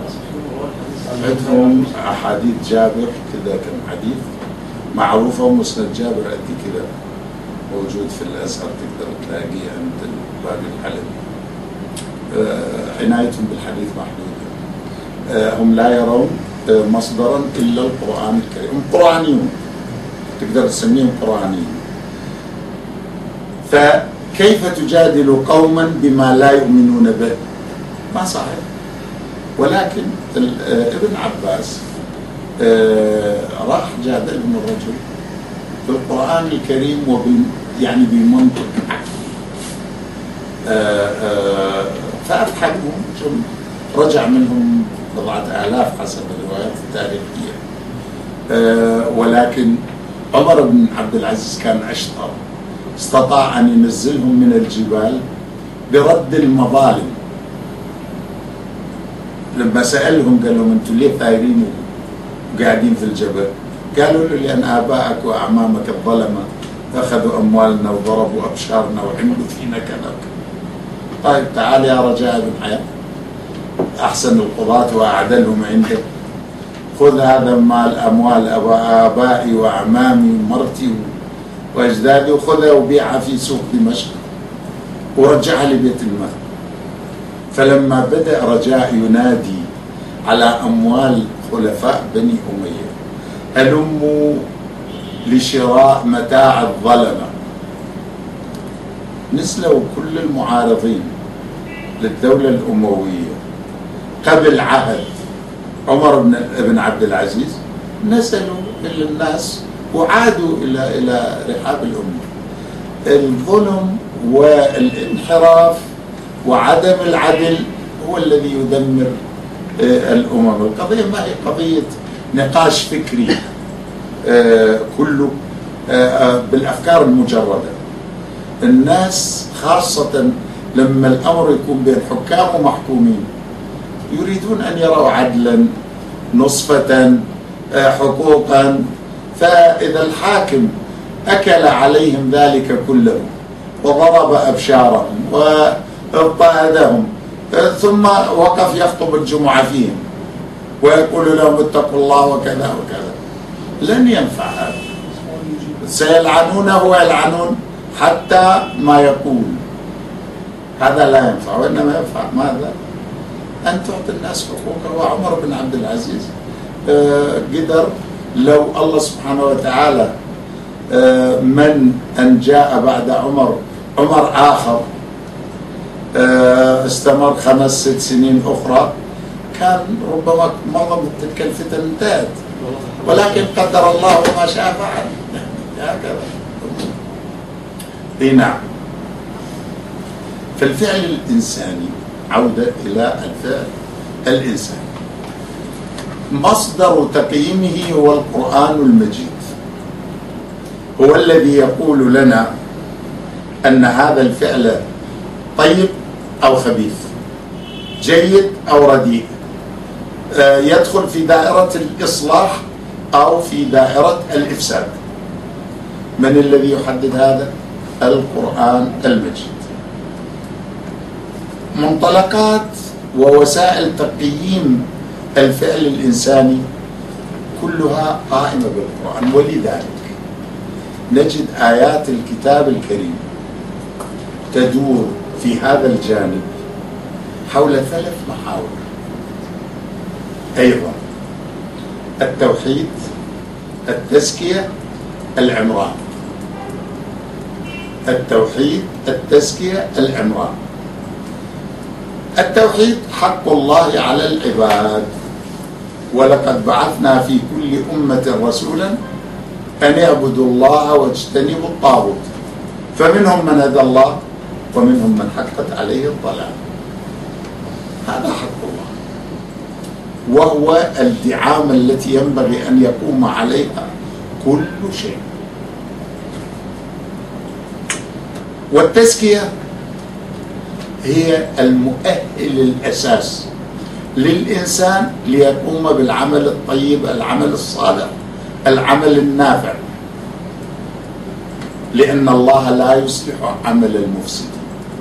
عندهم أحاديث جابر كذا، كم حديث معروفة، ومسند جابر قد كذا موجود في الأزهر، تقدر تلاقيه عند الباقي الحلبي. عنايتهم بالحديث محدودة. هم لا يرون مصدرا إلا القرآن الكريم، هم قرآنيون، تقدر تسميهم قرآنيين. فكيف تجادل قوما بما لا يؤمنون به؟ ما صحيح. ولكن ابن عباس راح جادلهم الرجل بالقرآن الكريم يعني بمنطق فأضحكهم، رجع منهم 4,000 حسب الروايات التاريخية. ولكن عمر بن عبد العزيز كان أشطر، استطاع أن ينزلهم من الجبال برد المظالم. لما سألهم قال لهم أنتم ليه ثايرين وقاعدين في الجبل؟ قالوا له لأن آبائك وأعمامك الظلمة أخذوا أموالنا وضربوا أبشارنا وعملوا فينا كذا. طيب تعال يا رجاء بن حياة، أحسن القضاة وأعدلهم عندك، خذ هذا مال أموال آبائي وأعمامي ومرتي وأجدادي وخذها وبيعها في سوق دمشق ورجعها لبيت المال. فلما بدأ رجاء ينادي على أموال خلفاء بني أمية هلموا لشراء متاع الظلمة، نزلوا كل المعارضين للدولة الأموية قبل عهد عمر بن عبد العزيز، نزلوا إلى الناس وعادوا إلى رحاب الأمة. الظلم والانحراف وعدم العدل هو الذي يدمر الأمم. القضية ما هي قضية نقاش فكري كله بالأفكار المجردة. الناس خاصة لما الأمر يكون بين حكام ومحكومين يريدون أن يروا عدلا، نصفة، حقوقا. فإذا الحاكم أكل عليهم ذلك كله وضرب أبشارهم واضطهدهم ثم وقف يخطب الجمعة فيهم ويقول لهم اتقوا الله وكذا وكذا، لن ينفع هذا. سيلعنونه ويلعنون حتى ما يقول، هذا لا ينفع. وإنما ينفع ماذا؟ أن تعطي الناس حقوقها. وعمر بن عبد العزيز قدر، لو الله سبحانه وتعالى من أن جاء بعد عمر آخر استمر 5-6 سنين أخرى، كان ربما معظم تلك الفتن انتهت. ولكن قدر الله ما شاء فعل، هكذا. نعم. فالفعل الإنساني، عودة إلى الفعل الإنساني، مصدر تقييمه هو القرآن المجيد، هو الذي يقول لنا أن هذا الفعل طيب أو خبيث، جيد أو رديء، يدخل في دائرة الإصلاح أو في دائرة الإفساد. من الذي يحدد هذا؟ القرآن المجيد. منطلقات ووسائل تقييم الفعل الإنساني كلها قائمة بالقرآن، ولذلك نجد آيات الكتاب الكريم تدور في هذا الجانب حول 3 محاور أيضا: التوحيد، التزكية، العمران. التوحيد، التزكية، العنوان. التوحيد حق الله على العباد، ولقد بعثنا في كل أمة رسولا أن يعبدوا الله واجتنبوا الطاغوت، فمنهم من هدى الله ومنهم من حقت عليه الضلال. هذا حق الله، وهو الدعامة التي ينبغي أن يقوم عليها كل شيء. والتزكية هي المؤهل الأساس للإنسان ليقوم بالعمل الطيب، العمل الصالح، العمل النافع، لأن الله لا يصلح عمل المفسدين.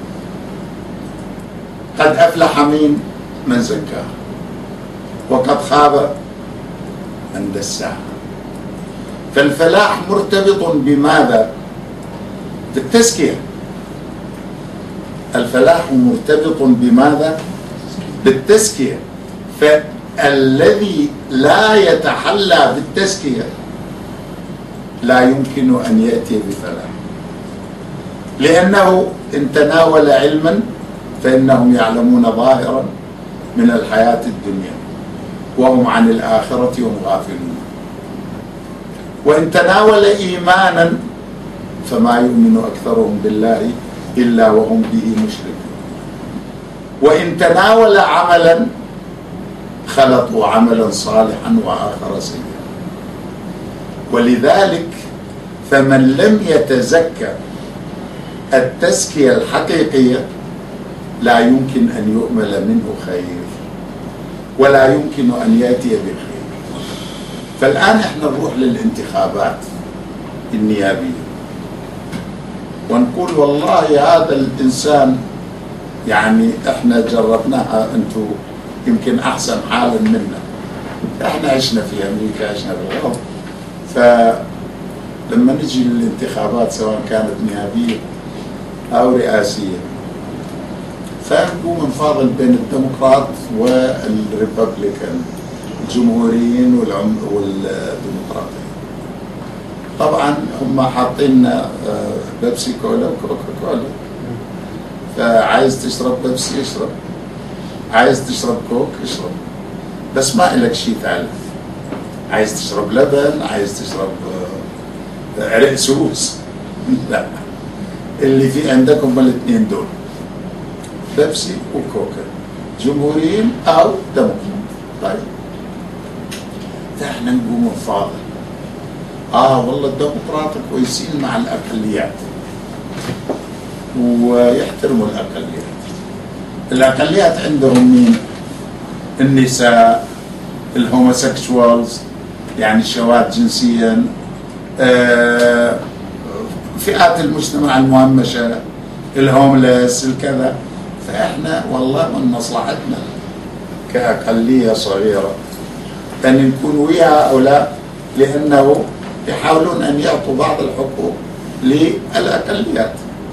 قد أفلح من زكاها وقد خاب من دساها. فالفلاح مرتبط بماذا؟ بالتزكية. الفلاح مرتبط بماذا؟ بالتزكية. فالذي لا يتحلى بالتزكية لا يمكن أن يأتي بفلاح، لأنه إن تناول علما فإنهم يعلمون ظاهرا من الحياة الدنيا وهم عن الآخرة هم غافلون. وإن تناول إيمانا فما يؤمن أكثرهم بالله إلا وهم به مشركون. وإن تناول عملا خلطوا عملا صالحا وآخر سيئا. ولذلك فمن لم يتزكى التزكية الحقيقية لا يمكن أن يؤمل منه خير ولا يمكن أن يأتي بخير. فالآن احنا نروح للانتخابات النيابية ونقول والله هذا الإنسان يعني احنا جربناها، انتو يمكن أحسن حالا منا، احنا عشنا في أمريكا، عشنا بالغرب. فلما نجي للانتخابات سواء كانت نيابية أو رئاسية فنقوم نفاضل بين الديمقراط والريببليكان، الجمهوريين والديمقراطيين. طبعا هم حاطين بيبسي كولا وكوكا كولا، فعايز تشرب بيبسي اشرب، عايز تشرب كوك اشرب، بس ما إلك شيء ثالث. عايز تشرب لبن، عايز تشرب عرق سوس، لا، اللي في عندكم الاثنين دول، بيبسي وكوكا، جمهوريين أو ديمقراط. طيب فاحنا نقوم نفاضل، والله الديمقراط كويسين مع الأقليات ويحترموا الأقليات. الأقليات عندهم مين؟ النساء، الهوموسيكشوالز يعني الشواذ جنسيا، فئات المجتمع المهمشة، الهوملس، الكذا. فإحنا والله من مصلحتنا كأقلية صغيرة أن نكون ويا هؤلاء، لأنه يحاولون أن يعطوا بعض الحقوق للأقليات.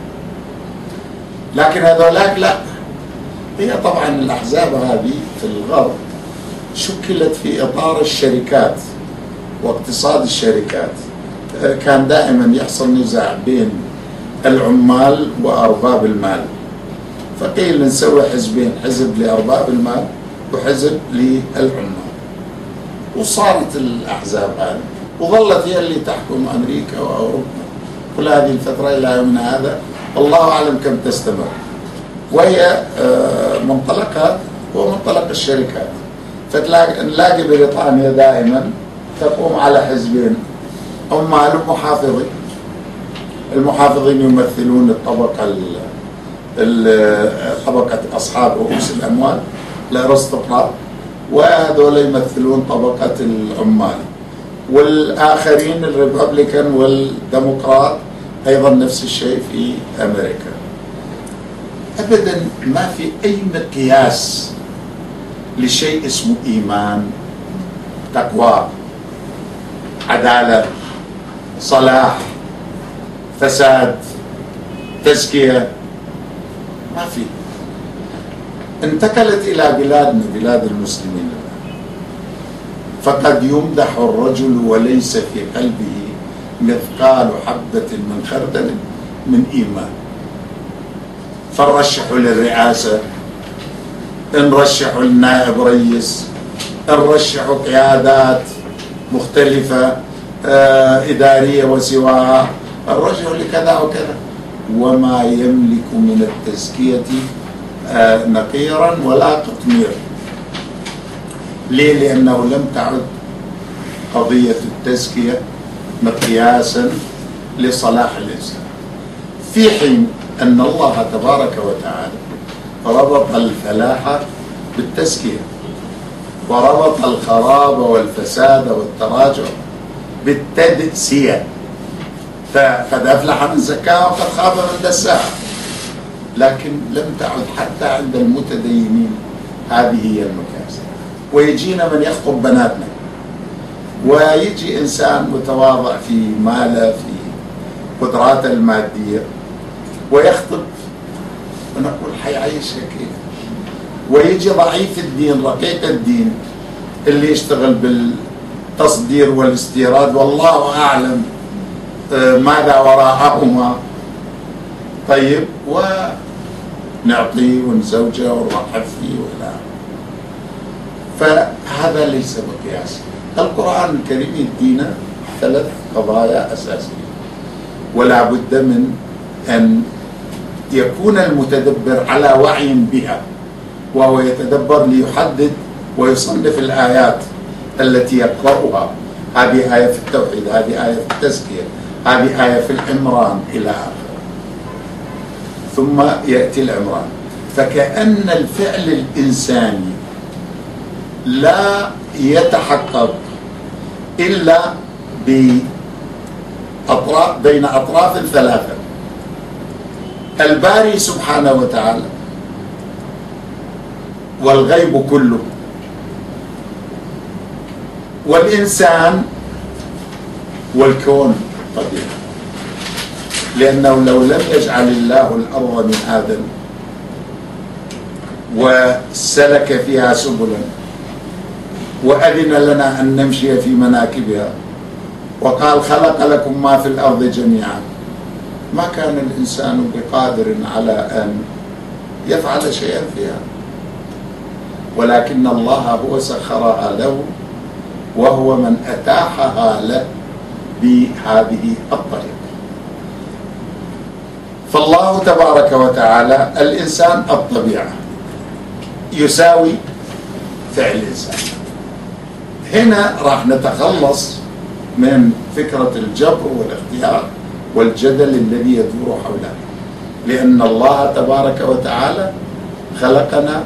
لكن هذولاك لا. هي طبعا الأحزاب هذه في الغرب شكلت في إطار الشركات واقتصاد الشركات. كان دائما يحصل نزاع بين العمال وأرباب المال، فقيل نسوي حزبين، حزب لأرباب المال وحزب للعمال، وصارت الأحزاب هذه وظلت هي اللي تحكم أمريكا وأوروبا كل هذه الفترة إلى يومنا هذا، والله أعلم كم تستمر. وهي منطلقها هو منطلق الشركات. فنلاقي بريطانيا دائما تقوم على حزبين، عمال ومحافظين. المحافظين يمثلون طبقة أصحاب رؤوس الأموال، الأرستقراط، وهذول يمثلون طبقة العمال. والآخرين الريببليكان والديمقراط أيضا نفس الشيء في أمريكا. أبدا ما في أي مقياس لشيء اسمه إيمان، تقوى، عدالة، صلاح، فساد، تزكية، ما في. انتقلت إلى بلادنا، بلاد المسلمين، فقد يمدح الرجل وليس في قلبه مثقال حبة من خردل من إيمان. فنرشحوا للرئاسة، نرشحوا للنائب رئيس، نرشحوا قيادات مختلفة إدارية وسواها، نرشحوا لكذا وكذا، وما يملك من التزكية نقيرا ولا قطمير. ليه؟ لأنه لم تعد قضية التزكية مقياسا لصلاح الإنسان، في حين أن الله تبارك وتعالى ربط الفلاح بالتزكية، وربط الخراب والفساد والتراجع بالتدسية. فقد أفلح من زكاها وقد خاب من دساها. لكن لم تعد حتى عند المتدينين هذه هي المكاسب. ويجينا من يخطب بناتنا، ويجي إنسان متواضع في ماله في قدراته المادية ويخطب، ونقول حيعيشها كيف؟ ويجي ضعيف الدين رقيق الدين اللي يشتغل بالتصدير والاستيراد والله أعلم ماذا وراءهما، طيب، ونعطيه ونزوجه ونرحب فيه ولا. فهذا ليس مقياس. القرآن الكريم يدينا 3 قضايا أساسية، ولا بد من أن يكون المتدبر على وعي بها، وهو يتدبر ليحدد ويصنف الآيات التي يقرأها. هذه آية في التوحيد، هذه آية في التزكية، هذه آية في العمران إلى آخره. ثم يأتي العمران، فكأن الفعل الإنساني لا يتحقق إلا بين أطراف 3: الباري سبحانه وتعالى، والغيب كله، والإنسان، والكون الطبيعي. لأنه لو لم يجعل الله الأرض مهادا وسلك فيها سبلا وأذن لنا أن نمشي في مناكبها وقال خلق لكم ما في الأرض جميعا، ما كان الإنسان بقادر على أن يفعل شيئا فيها، ولكن الله هو سخرها له، وهو من أتاحها له بهذه الطريقة. فالله تبارك وتعالى الإنسان الطبيعة يساوي فعل الإنسان. هنا راح نتخلص من فكرة الجبر والاختيار والجدل الذي يدور حولنا، لأن الله تبارك وتعالى خلقنا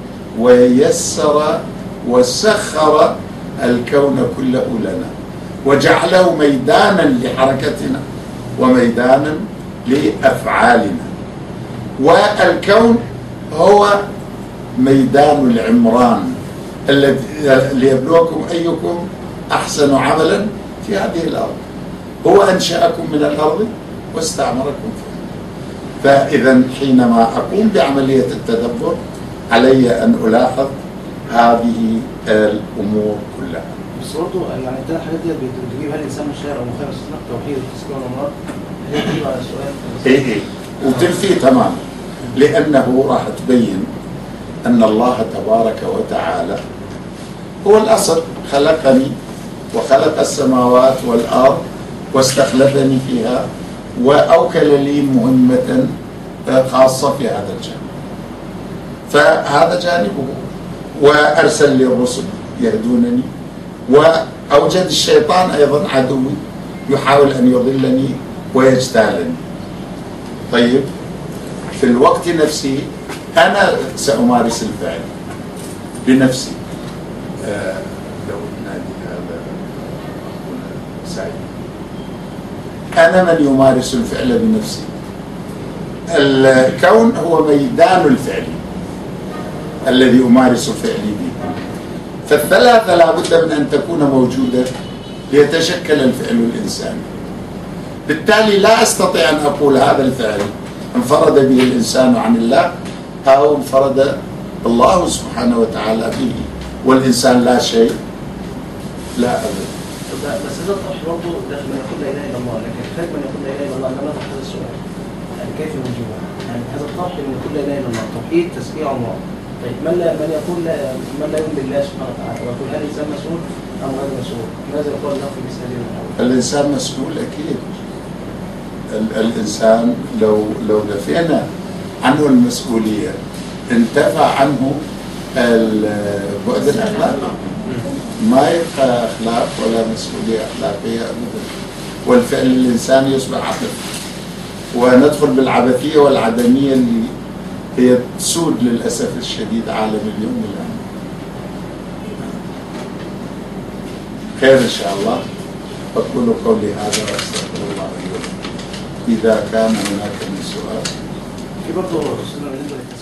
ويسر وسخر الكون كله لنا، وجعله ميدانا لحركتنا وميدانا لأفعالنا. والكون هو ميدان العمران الذي ليبلوكم أيكم أحسن عملا في هذه الأرض. هو أنشأكم من الأرض واستعمركم فيها. فإذا حينما أقوم بعملية التدبر علي أن ألاحظ هذه الأمور كلها. بس برضه يعني ده الحاجات دي بتجيب هل الإنسان مش شاعر أو مخير السنة توحيد والتسبيح والأمراض، هي بتجيب على السؤال. إيه وتلفي تمام، لأنه راح تبين أن الله تبارك وتعالى هو الأصل، خلقني وخلق السماوات والأرض واستخلفني فيها وأوكل لي مهمة خاصة في هذا الجانب، فهذا جانبه. وأرسل لي الرسل يهدونني، وأوجد الشيطان أيضا عدوي يحاول أن يضلني ويجتالني. طيب، في الوقت نفسه أنا سأمارس الفعل بنفسي. لو نادي هذا سعيد، أنا من يمارس الفعل بنفسي. الكون هو ميدان الفعل الذي أمارس فعلي به. فالثلاثة لا بد من أن تكون موجودة ليتشكل الفعل الإنساني. بالتالي لا أستطيع أن أقول هذا الفعل انفرد به الإنسان عن الله، أو انفرد الله سبحانه وتعالى به والإنسان لا شيء، لا أبدا. بس هذا الطرح برضه داخل من يقول لا إله إلا الله، لكن خارج من يقول لا إله إلا الله أنا ما هذا السؤال. كيف نجيبه؟ يعني هذا الطرح من يقول لا اله الا الله توحيد تسبيح الله. طيب من يقول من لا يؤمن بالله سبحانه وتعالى ويقول هل الانسان مسؤول ام غير مسؤول؟ ماذا يقول له في مثل هذه الامور؟ الإنسان مسؤول أكيد. الإنسان لو نفينا عنه المسؤولية انتفع عنه البعد الأخلاقي، ما يبقى أخلاق ولا مسؤولية أخلاقية أبدا، والفعل الإنساني يصبح عبث، وندخل بالعبثية والعدمية اللي هي تسود للأسف الشديد عالم اليوم الآن. خير إن شاء الله. أقول قولي هذا وأستغفر الله لي ولكم. إذا كان هناك من سؤال. في برضه